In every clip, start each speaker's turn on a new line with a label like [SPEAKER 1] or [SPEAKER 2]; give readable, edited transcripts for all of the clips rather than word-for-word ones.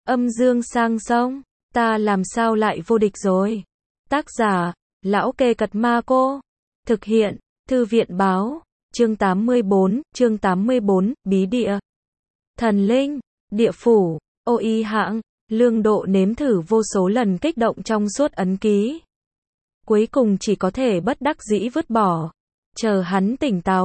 [SPEAKER 1] Âm dương sang sông, ta làm sao lại vô địch rồi. Tác giả, Lão Kê Cật Ma Cô. Thực hiện, Thư viện báo, chương 84, Bí địa. Thần linh, địa phủ, ô y hạng, Lương Độ nếm thử vô số lần kích động trong suốt ấn ký. Cuối cùng chỉ có thể bất đắc dĩ vứt bỏ. Chờ hắn tỉnh táo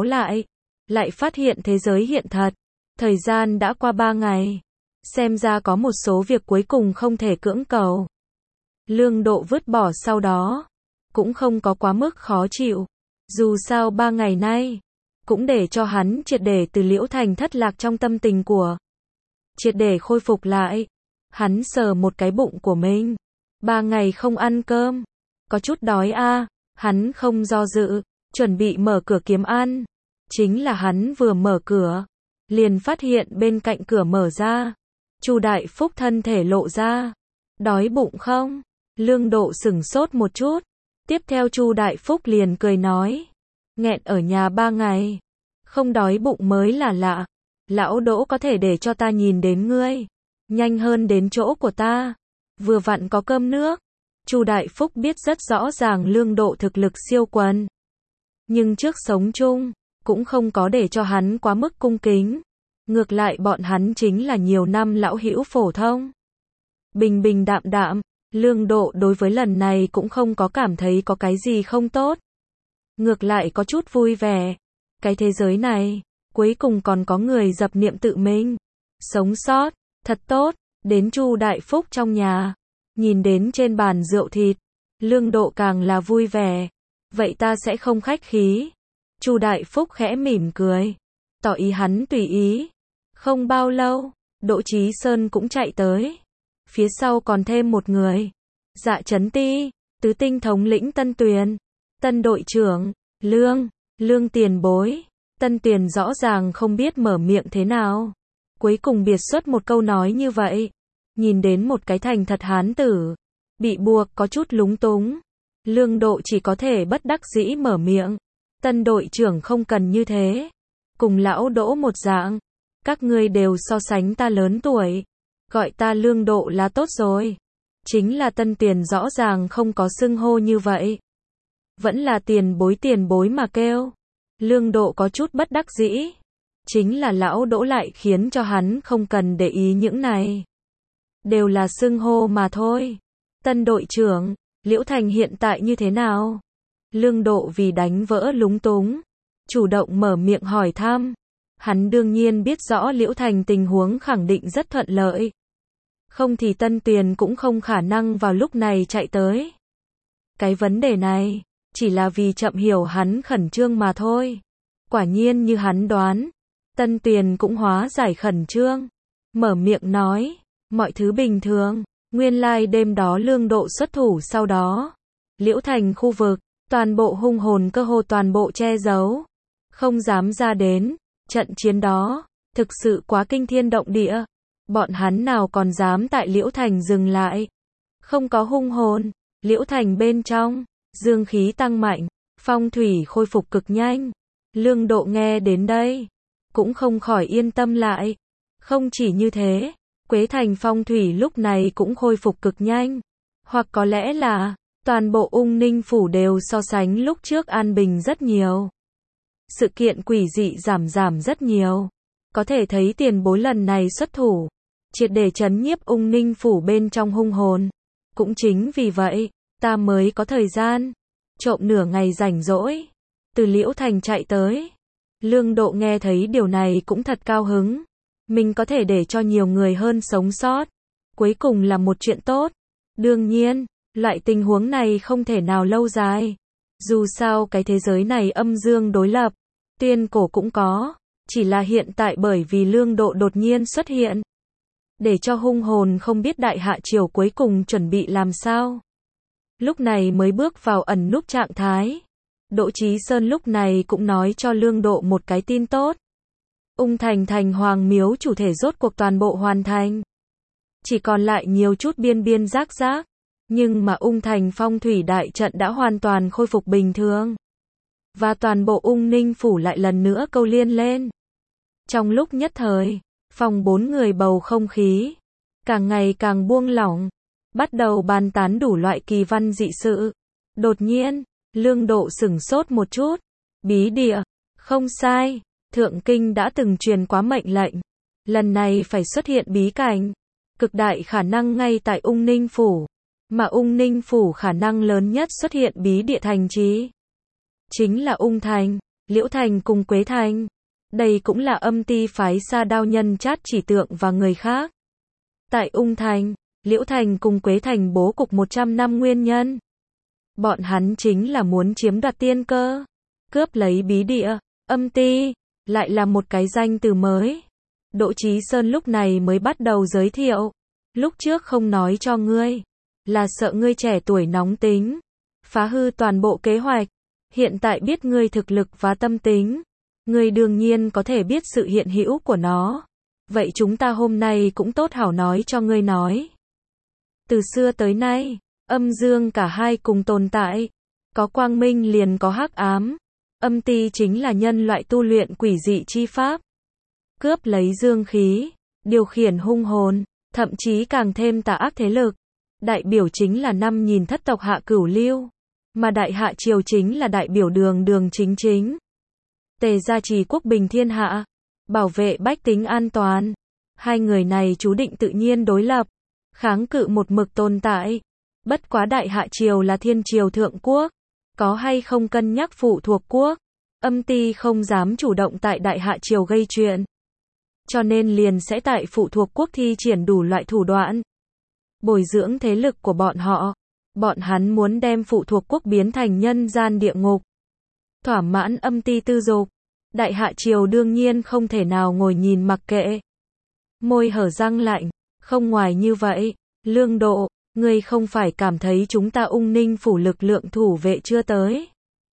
[SPEAKER 1] lại phát hiện thế giới hiện thật. Thời gian đã qua 3 ngày. Xem ra có một số việc cuối cùng không thể cưỡng cầu. Lương Độ vứt bỏ sau đó, cũng không có quá mức khó chịu. Dù sao 3 ngày nay, cũng để cho hắn triệt để từ Liễu Thành thất lạc trong tâm tình của. Triệt để khôi phục lại. Hắn sờ một cái bụng của mình. 3 ngày không ăn cơm. Có chút đói a. Hắn không do dự, chuẩn bị mở cửa kiếm ăn. Chính là hắn vừa mở cửa, liền phát hiện bên cạnh cửa mở ra. Chu Đại Phúc thân thể lộ ra. Đói bụng không? Lương Độ sửng sốt một chút. Tiếp theo Chu Đại Phúc liền cười nói. Nghẹn ở nhà 3 ngày. Không đói bụng mới là lạ. Lão Đỗ có thể để cho ta nhìn đến ngươi. Nhanh hơn đến chỗ của ta. Vừa vặn có cơm nước. Chu Đại Phúc biết rất rõ ràng Lương Độ thực lực siêu quần. Nhưng trước sống chung, cũng không có để cho hắn quá mức cung kính. Ngược lại bọn hắn chính là nhiều năm lão hữu phổ thông. Bình bình đạm đạm, Lương Độ đối với lần này cũng không có cảm thấy có cái gì không tốt. Ngược lại có chút vui vẻ. Cái thế giới này, cuối cùng còn có người dập niệm tự mình. Sống sót, thật tốt, đến Chu Đại Phúc trong nhà. Nhìn đến trên bàn rượu thịt, Lương Độ càng là vui vẻ. Vậy ta sẽ không khách khí. Chu Đại Phúc khẽ mỉm cười, tỏ ý hắn tùy ý. Không bao lâu, Đỗ Chí Sơn cũng chạy tới. Phía sau còn thêm một người. Dạ Chấn Ti, tứ tinh thống lĩnh Tân Tuyền. Tân đội trưởng, Lương tiền bối. Tân Tuyền rõ ràng không biết mở miệng thế nào. Cuối cùng biệt xuất một câu nói như vậy. Nhìn đến một cái thành thật hán tử, bị buộc có chút lúng túng. Lương Độ chỉ có thể bất đắc dĩ mở miệng. Tân đội trưởng không cần như thế. Cùng lão Đỗ một dạng. Các ngươi đều so sánh ta lớn tuổi. Gọi ta Lương Độ là tốt rồi. Chính là Tân Tuyền rõ ràng không có xưng hô như vậy. Vẫn là tiền bối mà kêu. Lương Độ có chút bất đắc dĩ. Chính là lão Đỗ lại khiến cho hắn không cần để ý những này. Đều là xưng hô mà thôi. Tân đội trưởng, Liễu Thành hiện tại như thế nào? Lương Độ vì đánh vỡ lúng túng, chủ động mở miệng hỏi thăm. Hắn đương nhiên biết rõ Liễu Thành tình huống khẳng định rất thuận lợi. Không thì Tân Tuyền cũng không khả năng vào lúc này chạy tới. Cái vấn đề này, chỉ là vì chậm hiểu hắn khẩn trương mà thôi. Quả nhiên như hắn đoán, Tân Tuyền cũng hóa giải khẩn trương. Mở miệng nói, mọi thứ bình thường. Nguyên lai đêm đó Lương Độ xuất thủ sau đó. Liễu Thành khu vực, toàn bộ hung hồn cơ hồ toàn bộ che giấu. Không dám ra đến. Trận chiến đó, thực sự quá kinh thiên động địa. Bọn hắn nào còn dám tại Liễu Thành dừng lại. Không có hung hồn. Liễu Thành bên trong, dương khí tăng mạnh, phong thủy khôi phục cực nhanh. Lương Độ nghe đến đây, cũng không khỏi yên tâm lại. Không chỉ như thế, Quế Thành phong thủy lúc này cũng khôi phục cực nhanh. Hoặc có lẽ là, toàn bộ Ung Ninh Phủ đều so sánh lúc trước an bình rất nhiều. Sự kiện quỷ dị giảm rất nhiều. Có thể thấy tiền bối lần này xuất thủ, triệt để trấn nhiếp Ung Ninh Phủ bên trong hung hồn. Cũng chính vì vậy, ta mới có thời gian, trộm nửa ngày rảnh rỗi, từ Liễu Thành chạy tới. Lương Độ nghe thấy điều này cũng thật cao hứng. Mình có thể để cho nhiều người hơn sống sót. Cuối cùng là một chuyện tốt. Đương nhiên, loại tình huống này không thể nào lâu dài. Dù sao cái thế giới này âm dương đối lập. Tuyên cổ cũng có. Chỉ là hiện tại bởi vì Lương Độ đột nhiên xuất hiện. Để cho hung hồn không biết đại hạ triều cuối cùng chuẩn bị làm sao. Lúc này mới bước vào ẩn núp trạng thái. Đỗ Chí Sơn lúc này cũng nói cho Lương Độ một cái tin tốt. Ung Thành thành hoàng miếu chủ thể rốt cuộc toàn bộ hoàn thành. Chỉ còn lại nhiều chút biên rác. Nhưng mà Ung Thành phong thủy đại trận đã hoàn toàn khôi phục bình thường. Và toàn bộ Ung Ninh Phủ lại lần nữa câu liên lên. Trong lúc nhất thời, phòng 4 người bầu không khí càng ngày càng buông lỏng, bắt đầu bàn tán đủ loại kỳ văn dị sự. Đột nhiên, Lương Độ sửng sốt một chút. Bí địa, không sai, Thượng Kinh đã từng truyền quá mệnh lệnh. Lần này phải xuất hiện bí cảnh, cực đại khả năng ngay tại Ung Ninh Phủ. Mà Ung Ninh Phủ khả năng lớn nhất xuất hiện bí địa thành trì chính là Ung Thành, Liễu Thành cùng Quế Thành. Đây cũng là Âm Ti phái Sa Đao nhân Trát Chỉ Tượng và người khác. Tại Ung Thành, Liễu Thành cùng Quế Thành bố cục 100 năm nguyên nhân. Bọn hắn chính là muốn chiếm đoạt tiên cơ, cướp lấy bí địa. Âm Ti lại là một cái danh từ mới. Đỗ Chí Sơn lúc này mới bắt đầu giới thiệu. Lúc trước không nói cho ngươi, là sợ ngươi trẻ tuổi nóng tính, phá hư toàn bộ kế hoạch. Hiện tại biết ngươi thực lực và tâm tính, ngươi đương nhiên có thể biết sự hiện hữu của nó. Vậy chúng ta hôm nay cũng tốt hảo nói cho ngươi nói. Từ xưa tới nay, âm dương cả hai cùng tồn tại. Có quang minh liền có hắc ám. Âm ti chính là nhân loại tu luyện quỷ dị chi pháp. Cướp lấy dương khí, điều khiển hung hồn, thậm chí càng thêm tà ác thế lực. Đại biểu chính là 5.000 thất tộc Hạ Cửu Lưu. Mà Đại Hạ Triều chính là đại biểu Đường Đường chính chính. Tề gia trì quốc bình thiên hạ, bảo vệ bách tính an toàn. Hai người này chú định tự nhiên đối lập, kháng cự một mực tồn tại. Bất quá Đại Hạ Triều là thiên triều thượng quốc, có hay không cân nhắc phụ thuộc quốc. Âm ti không dám chủ động tại Đại Hạ Triều gây chuyện, cho nên liền sẽ tại phụ thuộc quốc thi triển đủ loại thủ đoạn, bồi dưỡng thế lực của bọn họ. Bọn hắn muốn đem phụ thuộc quốc biến thành nhân gian địa ngục, thỏa mãn âm ti tư dục. Đại Hạ Triều đương nhiên không thể nào ngồi nhìn mặc kệ. Môi hở răng lạnh, không ngoài như vậy, Lương Độ, ngươi không phải cảm thấy chúng ta Ung Ninh Phủ lực lượng thủ vệ chưa tới.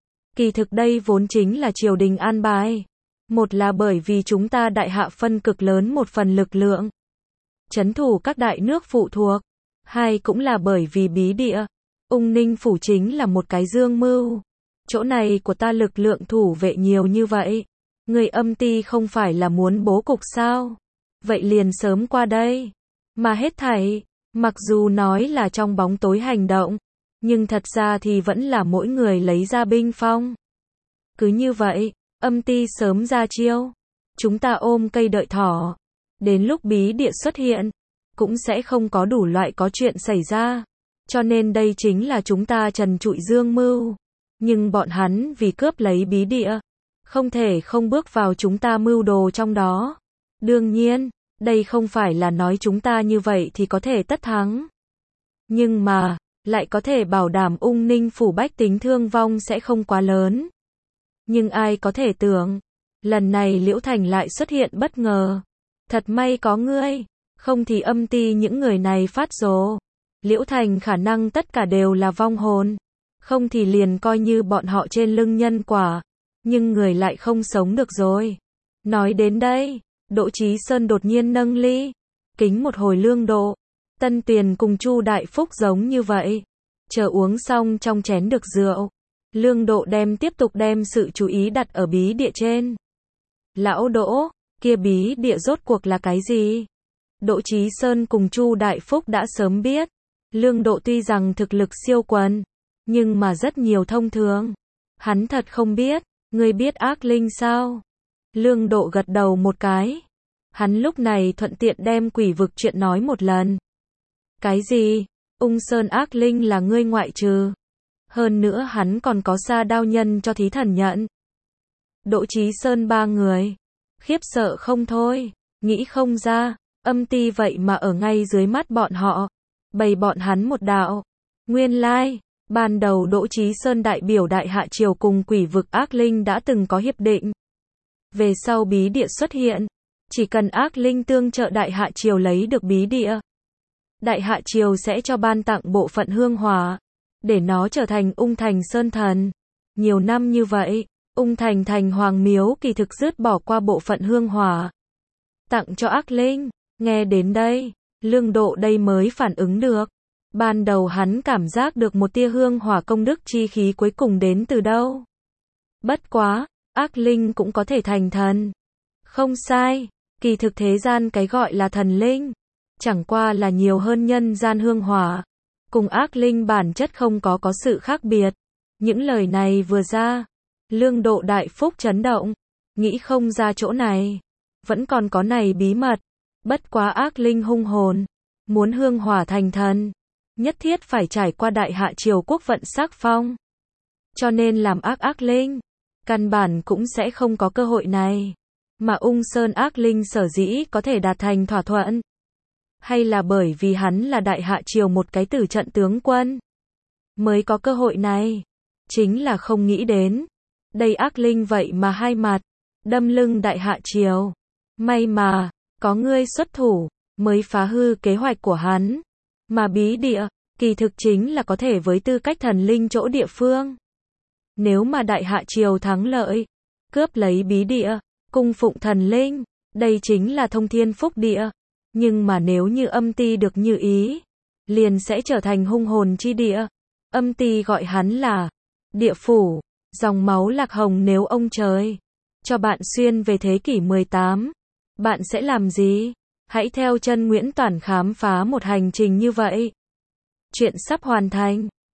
[SPEAKER 1] Kỳ thực đây vốn chính là triều đình an bài. Một là bởi vì chúng ta Đại Hạ phân cực lớn một phần lực lượng, trấn thủ các đại nước phụ thuộc. Hai cũng là bởi vì bí địa, Ung Ninh Phủ chính là một cái dương mưu. Chỗ này của ta lực lượng thủ vệ nhiều như vậy, người âm ti không phải là muốn bố cục sao? Vậy liền sớm qua đây. Mà hết thảy, mặc dù nói là trong bóng tối hành động, nhưng thật ra thì vẫn là mỗi người lấy ra binh phong. Cứ như vậy, âm ti sớm ra chiêu, chúng ta ôm cây đợi thỏ. Đến lúc bí địa xuất hiện, cũng sẽ không có đủ loại có chuyện xảy ra. Cho nên đây chính là chúng ta trần trụi dương mưu. Nhưng bọn hắn vì cướp lấy bí địa, không thể không bước vào chúng ta mưu đồ trong đó. Đương nhiên, đây không phải là nói chúng ta như vậy thì có thể tất thắng. Nhưng mà, lại có thể bảo đảm Ung Ninh Phủ bách tính thương vong sẽ không quá lớn. Nhưng ai có thể tưởng, lần này Liễu Thành lại xuất hiện bất ngờ. Thật may có ngươi, không thì âm ti những người này phát rồ. Liễu Thành khả năng tất cả đều là vong hồn, không thì liền coi như bọn họ trên lưng nhân quả, nhưng người lại không sống được rồi. Nói đến đây, Đỗ Chí Sơn đột nhiên nâng ly, kính một hồi Lương Độ. Tân Tuyền cùng Chu Đại Phúc giống như vậy, chờ uống xong trong chén được rượu, Lương Độ tiếp tục đem sự chú ý đặt ở bí địa trên. Lão Đỗ, kia bí địa rốt cuộc là cái gì? Đỗ Chí Sơn cùng Chu Đại Phúc đã sớm biết. Lương Độ tuy rằng thực lực siêu quần, nhưng mà rất nhiều thông thường. Hắn thật không biết, ngươi biết ác linh sao? Lương Độ gật đầu một cái. Hắn lúc này thuận tiện đem quỷ vực chuyện nói một lần. Cái gì? Ung Sơn ác linh là ngươi ngoại trừ. Hơn nữa hắn còn có Sa Đao nhân cho thí thần nhận. Đỗ Chí Sơn ba người khiếp sợ không thôi, nghĩ không ra, âm ti vậy mà ở ngay dưới mắt bọn họ, bày bọn hắn một đạo. Nguyên lai, ban đầu Đỗ Chí Sơn đại biểu Đại Hạ Triều cùng quỷ vực ác linh đã từng có hiệp định. Về sau bí địa xuất hiện, chỉ cần ác linh tương trợ Đại Hạ Triều lấy được bí địa, Đại Hạ Triều sẽ cho ban tặng bộ phận hương hỏa, để nó trở thành Ung Thành Sơn Thần. Nhiều năm như vậy, Ung Thành thành hoàng miếu kỳ thực dứt bỏ qua bộ phận hương hỏa, tặng cho ác linh. Nghe đến đây, Lương Độ đây mới phản ứng được. Ban đầu hắn cảm giác được một tia hương hỏa công đức chi khí cuối cùng đến từ đâu. Bất quá, ác linh cũng có thể thành thần. Không sai, kỳ thực thế gian cái gọi là thần linh, chẳng qua là nhiều hơn nhân gian hương hỏa, cùng ác linh bản chất không có sự khác biệt. Những lời này vừa ra, Lương Độ đại phúc chấn động, nghĩ không ra chỗ này vẫn còn có này bí mật, bất quá ác linh hung hồn, muốn hương hỏa thành thần, nhất thiết phải trải qua đại hạ triều quốc vận sắc phong. Cho nên làm ác linh, căn bản cũng sẽ không có cơ hội này. Mà Ung Sơn ác linh sở dĩ có thể đạt thành thỏa thuận, hay là bởi vì hắn là đại hạ triều một cái tử trận tướng quân, mới có cơ hội này. Chính là không nghĩ đến, đây ác linh vậy mà hai mặt, đâm lưng đại hạ triều. May mà, có ngươi xuất thủ, mới phá hư kế hoạch của hắn. Mà bí địa, kỳ thực chính là có thể với tư cách thần linh chỗ địa phương. Nếu mà đại hạ triều thắng lợi, cướp lấy bí địa, cung phụng thần linh, đây chính là thông thiên phúc địa. Nhưng mà nếu như âm ti được như ý, liền sẽ trở thành hung hồn chi địa. Âm ti gọi hắn là địa phủ, dòng máu lạc hồng. Nếu ông trời cho bạn xuyên về thế kỷ 18, bạn sẽ làm gì? Hãy theo chân Nguyễn Toản khám phá một hành trình như vậy. Chuyện sắp hoàn thành.